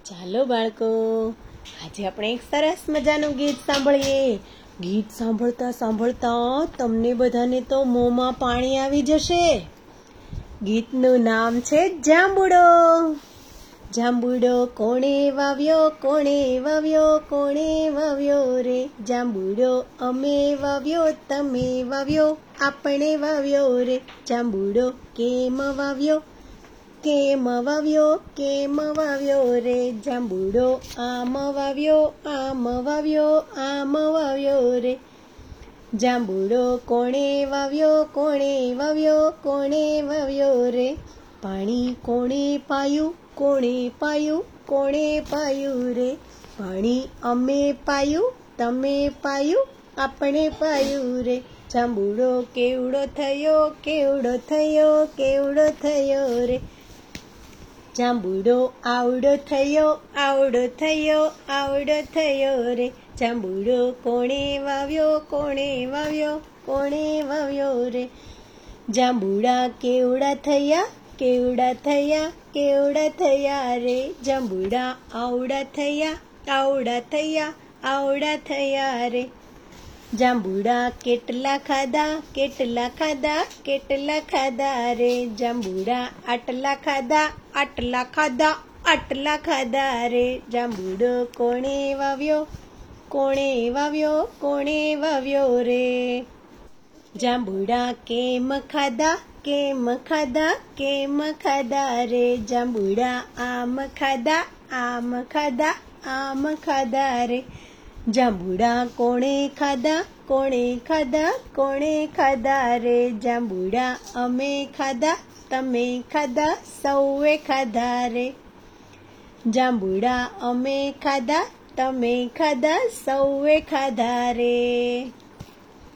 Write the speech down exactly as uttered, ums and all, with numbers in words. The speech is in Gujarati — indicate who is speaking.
Speaker 1: ચાલો બાળકો, આજે આપણે એક સરસ મજાનું ગીત સાંભળીએ. ગીત સાંભળતા સાંભળતા તમને બધાને તો મોંમાં પાણી આવી જશે. ગીતનું નામ છે જાંબુડો. જાંબુડો કોણે વાવ્યો, કોણે વાવ્યો, કોણે વાવ્યો રે? જાંબુડો અમે વાવ્યો, તમે વાવ્યો, આપણે વાવ્યો રે. જાંબુડો કેમ વાવ્યો, કેમ વાવ્યો, કેમ વાવ્યો રે? જાંબુડો આમ વાવ્યો, આમ વાવ્યો, આમ વાવ્યો રે. જાંબુડો કોણે વાવ્યો, કોણે વાવ્યો, કોણે વાવ્યો રે? પાણી કોણે પાયું, કોણે પાયું, કોણે પાયું રે? પાણી અમે પાયું, તમે પાયું, આપણે પાયું રે. જાંબુડો કેવડો થયો, કેવડો થયો, કેવડો થયો રે? જાંબુડો આવડો થયો, આવડો થયો, આવડો થયો રે. જાંબુડો કોણે વાવ્યો, કોણે વાવ્યો, કોણે વાવ્યો રે? જાંબુડા કેવડા થયા, કેવડા થયા, કેવડા થયા રે? જાંબુડા આવડા થયા, આવડા થયા, આવડા થયા રે. જાંબુડા કેટલા ખાધા, કેટલા ખાધા, કેટલા ખાધા રે? જાંબુડા આટલા ખાધા, આટલા ખાધા, આટલા ખાધા રે. જાંબુડો કોણે વાવ્યો, કોણે વાવ્યો, કોણે વાવ્યો રે? જાંબુડા કેમ ખાધા, કેમ ખાધા, કેમ ખાધા રે? જાંબુડા આમ ખાધા, આમ ખાધા, આમ ખાધા રે. જાંબુડા કોણે ખાધા, કોણે ખાધા, કોણે ખાધા રે? જાંબુડા અમે ખાધા, તમે ખાધા, સૌએ ખાધા રે. જાંબુડા અમે ખાધા, તમે ખાધા, સૌએ ખાધા રે.